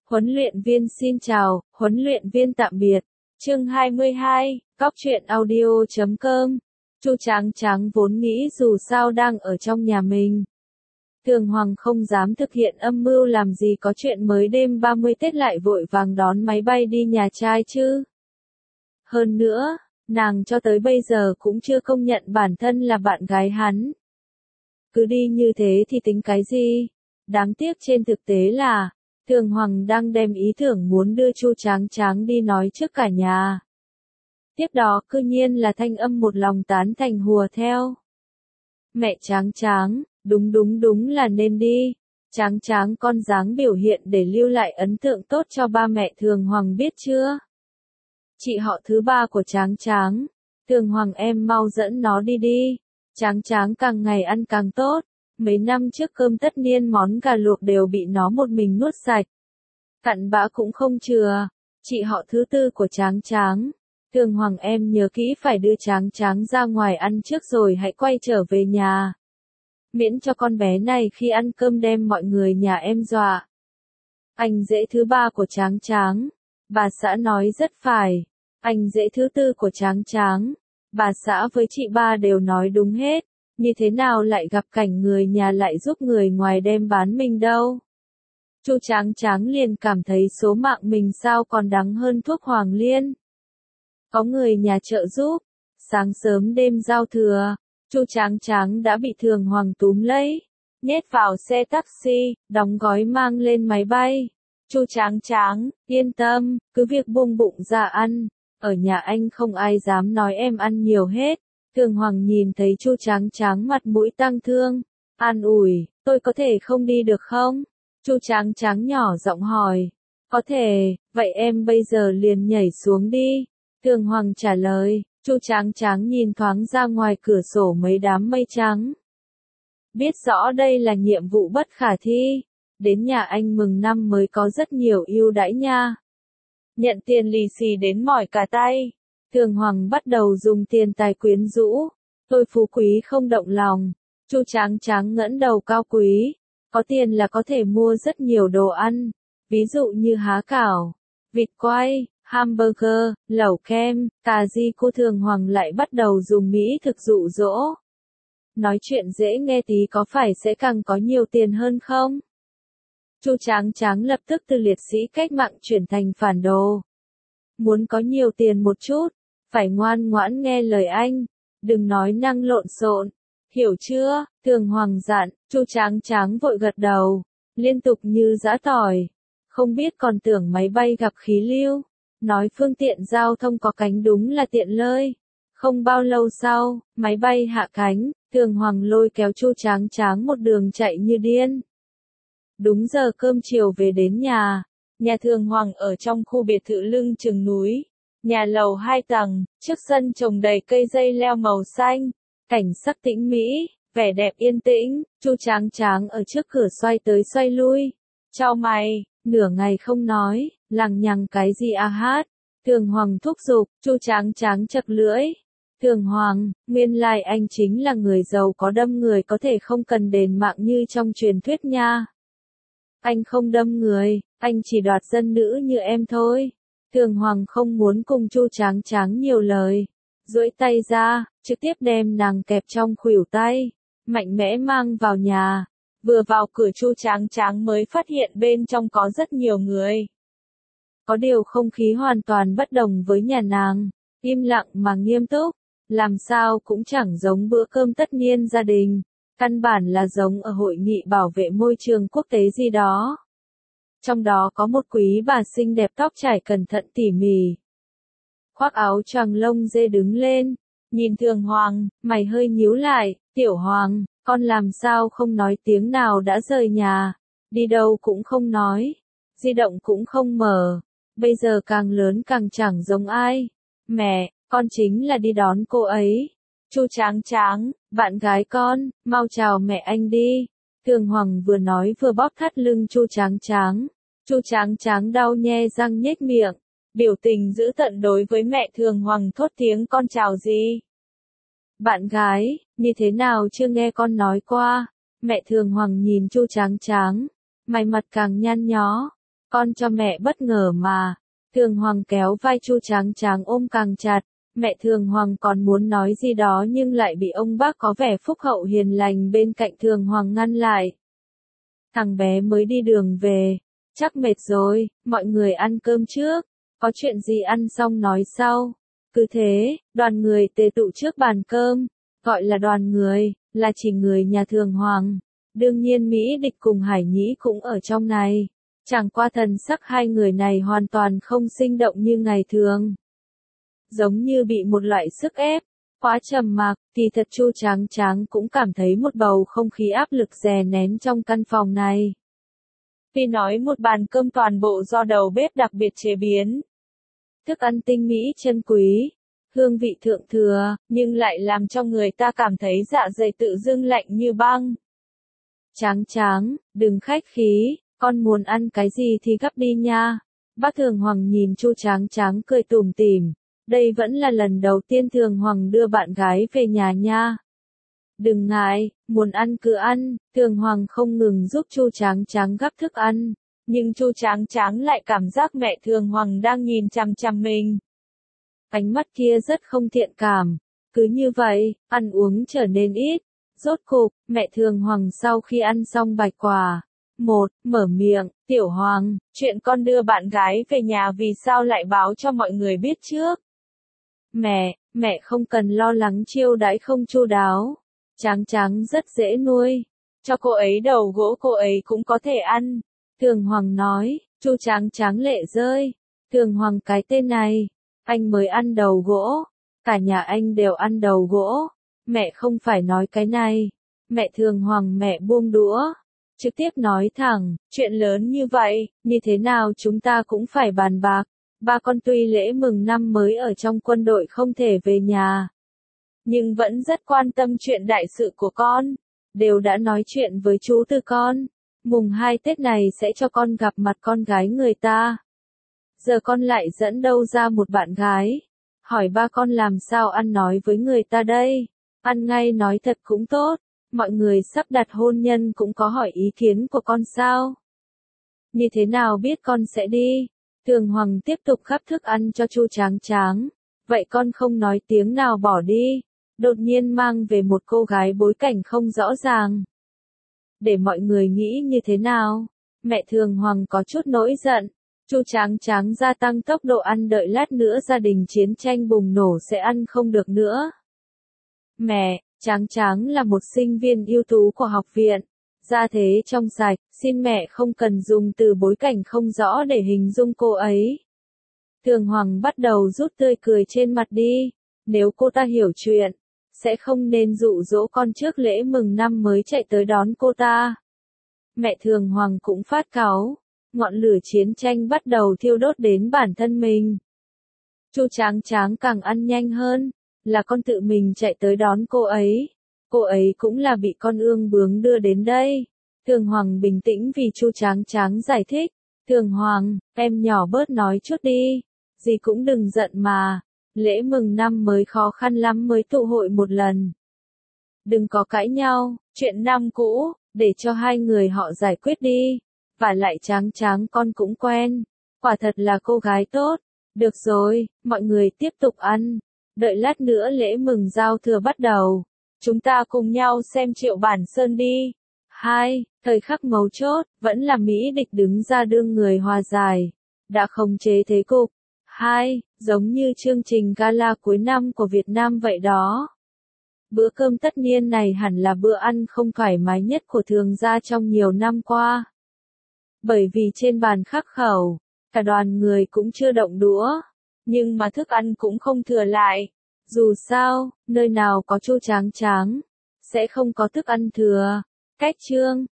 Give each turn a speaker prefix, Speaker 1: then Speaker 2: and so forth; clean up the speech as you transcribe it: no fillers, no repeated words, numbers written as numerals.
Speaker 1: Huấn luyện viên xin chào, huấn luyện viên tạm biệt. Chương 22, Cóc truyện audio.com. Chu Tráng Tráng vốn nghĩ dù sao đang ở trong nhà mình. Thường Hoàng không dám thực hiện âm mưu làm gì có chuyện mới đêm 30 Tết lại vội vàng đón máy bay đi nhà trai chứ. Hơn nữa, nàng cho tới bây giờ cũng chưa công nhận bản thân là bạn gái hắn. Cứ đi như thế thì tính cái gì? Đáng tiếc trên thực tế là, Thường Hoàng đang đem ý tưởng muốn đưa Chu Tráng Tráng đi nói trước cả nhà. Tiếp đó cư nhiên là Thanh Âm một lòng tán thành hùa theo. Mẹ Tráng Tráng, đúng là nên đi. Tráng Tráng con dáng biểu hiện để lưu lại ấn tượng tốt cho ba mẹ Thường Hoàng biết chưa? Chị họ thứ ba của Tráng Tráng, Thường Hoàng em mau dẫn nó đi đi. Tráng Tráng càng ngày ăn càng tốt. Mấy năm trước cơm tất niên món gà luộc đều bị nó một mình nuốt sạch. Cặn bã cũng không chừa. Chị họ thứ tư của Tráng Tráng, Thường Hoàng em nhớ kỹ phải đưa Tráng Tráng ra ngoài ăn trước rồi hãy quay trở về nhà. Miễn cho con bé này khi ăn cơm đem mọi người nhà em dọa. Anh rể thứ ba của Tráng Tráng, bà xã nói rất phải. Anh rể thứ tư của Tráng Tráng, bà xã với chị ba đều nói đúng hết. Như thế nào lại gặp cảnh người nhà lại giúp người ngoài đem bán mình đâu. Chu Tráng Tráng liền cảm thấy số mạng mình sao còn đắng hơn thuốc hoàng liên. Có người nhà trợ giúp. Sáng sớm đêm giao thừa, Chu Tráng Tráng đã bị Thường Hoàng túm lấy, nhét vào xe taxi, đóng gói mang lên máy bay. Chu Tráng Tráng, yên tâm, cứ việc buông bụng ra ăn. Ở nhà anh không ai dám nói em ăn nhiều hết. Thường Hoàng nhìn thấy Chu Tráng Tráng mặt mũi tang thương, an ủi, tôi có thể không đi được không? Chu Tráng Tráng nhỏ giọng hỏi, có thể, vậy em bây giờ liền nhảy xuống đi. Thường Hoàng trả lời, Chu Tráng Tráng nhìn thoáng ra ngoài cửa sổ mấy đám mây trắng. Biết rõ đây là nhiệm vụ bất khả thi, đến nhà anh mừng năm mới có rất nhiều ưu đãi nha. Nhận tiền lì xì đến mỏi cả tay. Thường Hoàng bắt đầu dùng tiền tài quyến rũ. Tôi phú quý không động lòng. Chu Tráng Tráng ngẩng đầu cao quý. Có tiền là có thể mua rất nhiều đồ ăn. Ví dụ như há cảo, vịt quay, hamburger, lẩu kem, cà ri. Cô Thường Hoàng lại bắt đầu dùng mỹ thực dụ dỗ. Nói chuyện dễ nghe tí có phải sẽ càng có nhiều tiền hơn không? Chu Tráng Tráng lập tức từ liệt sĩ cách mạng chuyển thành phản đồ. Muốn có nhiều tiền một chút, phải ngoan ngoãn nghe lời anh, đừng nói năng lộn xộn, hiểu chưa? Thường Hoàng dặn. Chu Tráng Tráng vội gật đầu, liên tục như giã tỏi, không biết còn tưởng máy bay gặp khí lưu, nói phương tiện giao thông có cánh đúng là tiện lợi. Không bao lâu sau, máy bay hạ cánh, Thường Hoàng lôi kéo Chu Tráng Tráng một đường chạy như điên. Đúng giờ cơm chiều về đến nhà. Nhà Thường Hoàng ở trong khu biệt thự lưng chừng núi. Nhà lầu 2 tầng, trước sân trồng đầy cây dây leo màu xanh. Cảnh sắc tĩnh mỹ, vẻ đẹp yên tĩnh. Chu Tráng Tráng ở trước cửa xoay tới xoay lui. Chau mày, nửa ngày không nói, lằng nhằng cái gì à hát. Thường Hoàng thúc giục, Chu Tráng Tráng chật lưỡi. Thường Hoàng, nguyên lai anh chính là người giàu có đâm người có thể không cần đền mạng như trong truyền thuyết nha. Anh không đâm người, anh chỉ đoạt dân nữ như em thôi. Thường Hoàng không muốn cùng Chu Tráng Tráng nhiều lời. Duỗi tay ra, trực tiếp đem nàng kẹp trong khuỷu tay. Mạnh mẽ mang vào nhà. Vừa vào cửa Chu Tráng Tráng mới phát hiện bên trong có rất nhiều người. Có điều không khí hoàn toàn bất đồng với nhà nàng. Im lặng mà nghiêm túc. Làm sao cũng chẳng giống bữa cơm tất niên gia đình. Căn bản là giống ở hội nghị bảo vệ môi trường quốc tế gì đó. Trong đó có một quý bà xinh đẹp tóc trải cẩn thận tỉ mỉ. Khoác áo choàng lông dê đứng lên, nhìn Thường Hoàng, mày hơi nhíu lại, Tiểu Hoàng, con làm sao không nói tiếng nào đã rời nhà, đi đâu cũng không nói, di động cũng không mở, bây giờ càng lớn càng chẳng giống ai. Mẹ, con chính là đi đón cô ấy. Chu Tráng Tráng, bạn gái con, mau chào mẹ anh đi. Thường Hoàng vừa nói vừa bóp thắt lưng Chu Tráng Tráng. Chu Tráng Tráng đau nhe răng nhếch miệng, biểu tình dữ tợn đối với mẹ Thường Hoàng thốt tiếng con chào gì. Bạn gái, như thế nào chưa nghe con nói qua. Mẹ Thường Hoàng nhìn Chu Tráng Tráng, mày mặt càng nhăn nhó. con cho mẹ bất ngờ mà. Thường Hoàng kéo vai Chu Tráng Tráng ôm càng chặt. Mẹ Thường Hoàng còn muốn nói gì đó nhưng lại bị ông bác có vẻ phúc hậu hiền lành bên cạnh Thường Hoàng ngăn lại. Thằng bé mới đi đường về, chắc mệt rồi, mọi người ăn cơm trước, có chuyện gì ăn xong nói sau. Cứ thế, đoàn người tề tụ trước bàn cơm, gọi là đoàn người, là chỉ người nhà Thường Hoàng. Đương nhiên Mỹ Địch cùng Hải Nhĩ cũng ở trong này. Chẳng qua thần sắc hai người này hoàn toàn không sinh động như ngày thường. Giống như bị một loại sức ép, quá trầm mặc, kỳ thật Chu Tráng Tráng cũng cảm thấy một bầu không khí áp lực đè nén trong căn phòng này. Vì nói một bàn cơm toàn bộ do đầu bếp đặc biệt chế biến. Thức ăn tinh mỹ chân quý, hương vị thượng thừa, nhưng lại làm cho người ta cảm thấy dạ dày tự dưng lạnh như băng. Tráng Tráng, đừng khách khí, con muốn ăn cái gì thì gắp đi nha. Bác Thường Hoàng nhìn Chu Tráng Tráng cười tủm tỉm. Đây vẫn là lần đầu tiên Thường Hoàng đưa bạn gái về nhà nha. Đừng ngại, muốn ăn cứ ăn, Thường Hoàng không ngừng giúp Chu Tráng Tráng gắp thức ăn. Nhưng Chu Tráng Tráng lại cảm giác mẹ Thường Hoàng đang nhìn chằm chằm mình. Ánh mắt kia rất không thiện cảm. Cứ như vậy, ăn uống trở nên ít. Rốt cục, mẹ Thường Hoàng sau khi ăn xong bạch quả. Mở miệng, Tiểu Hoàng, chuyện con đưa bạn gái về nhà vì sao lại báo cho mọi người biết trước. Mẹ không cần lo lắng chiêu đãi không chu đáo. Tráng Tráng rất dễ nuôi. Cho cô ấy đầu gỗ cô ấy cũng có thể ăn. Thường Hoàng nói, Chu Tráng Tráng lệ rơi. Thường Hoàng cái tên này, anh mới ăn đầu gỗ. Cả nhà anh đều ăn đầu gỗ. Mẹ không phải nói cái này. Mẹ Thường Hoàng mẹ buông đũa. Trực tiếp nói thẳng, chuyện lớn như vậy, như thế nào chúng ta cũng phải bàn bạc. Ba con tuy lễ mừng năm mới ở trong quân đội không thể về nhà, nhưng vẫn rất quan tâm chuyện đại sự của con. Đều đã nói chuyện với chú Tư con. Mùng 2 Tết này sẽ cho con gặp mặt con gái người ta. Giờ con lại dẫn đâu ra một bạn gái. Hỏi ba con làm sao ăn nói với người ta đây. Ăn ngay nói thật cũng tốt. Mọi người sắp đặt hôn nhân cũng có hỏi ý kiến của con sao. Như thế nào biết con sẽ đi. Thường Hoàng tiếp tục gắp thức ăn cho Chu Tráng Tráng. Vậy con không nói tiếng nào bỏ đi. Đột nhiên mang về một cô gái bối cảnh không rõ ràng. Để mọi người nghĩ như thế nào? Mẹ Thường Hoàng có chút nổi giận. Chu Tráng Tráng gia tăng tốc độ ăn đợi lát nữa gia đình chiến tranh bùng nổ sẽ ăn không được nữa. Mẹ, Tráng Tráng là một sinh viên ưu tú của học viện. Gia thế trong sạch, xin mẹ không cần dùng từ bối cảnh không rõ để hình dung cô ấy. Thường Hoàng bắt đầu rút tươi cười trên mặt đi. Nếu cô ta hiểu chuyện, sẽ không nên dụ dỗ con trước lễ mừng năm mới chạy tới đón cô ta. Mẹ Thường Hoàng cũng phát cáu. Ngọn lửa chiến tranh bắt đầu thiêu đốt đến bản thân mình. Chu Tráng Tráng càng ăn nhanh hơn. Là con tự mình chạy tới đón cô ấy. Cô ấy cũng là bị con ương bướng đưa đến đây. Thường Hoàng bình tĩnh vì Chu Tráng Tráng giải thích. Thường Hoàng, em nhỏ bớt nói chút đi. Dì cũng đừng giận mà. Lễ mừng năm mới khó khăn lắm mới tụ hội một lần. Đừng có cãi nhau, chuyện năm cũ, để cho hai người họ giải quyết đi. Và lại Tráng Tráng con cũng quen. Quả thật là cô gái tốt. Được rồi, mọi người tiếp tục ăn. Đợi lát nữa lễ mừng giao thừa bắt đầu. Chúng ta cùng nhau xem Triệu Bản Sơn đi. 2. Thời khắc mấu chốt, vẫn là Mỹ Địch đứng ra đương người hòa giải. Đã khống chế thế cục. 2. Giống như chương trình gala cuối năm của Việt Nam vậy đó. Bữa cơm tất niên này hẳn là bữa ăn không thoải mái nhất của Thường gia trong nhiều năm qua. Bởi vì trên bàn khắc khẩu, cả đoàn người cũng chưa động đũa. Nhưng mà thức ăn cũng không thừa lại. Dù sao, nơi nào có Chu Tráng Tráng, sẽ không có thức ăn thừa. Cách chương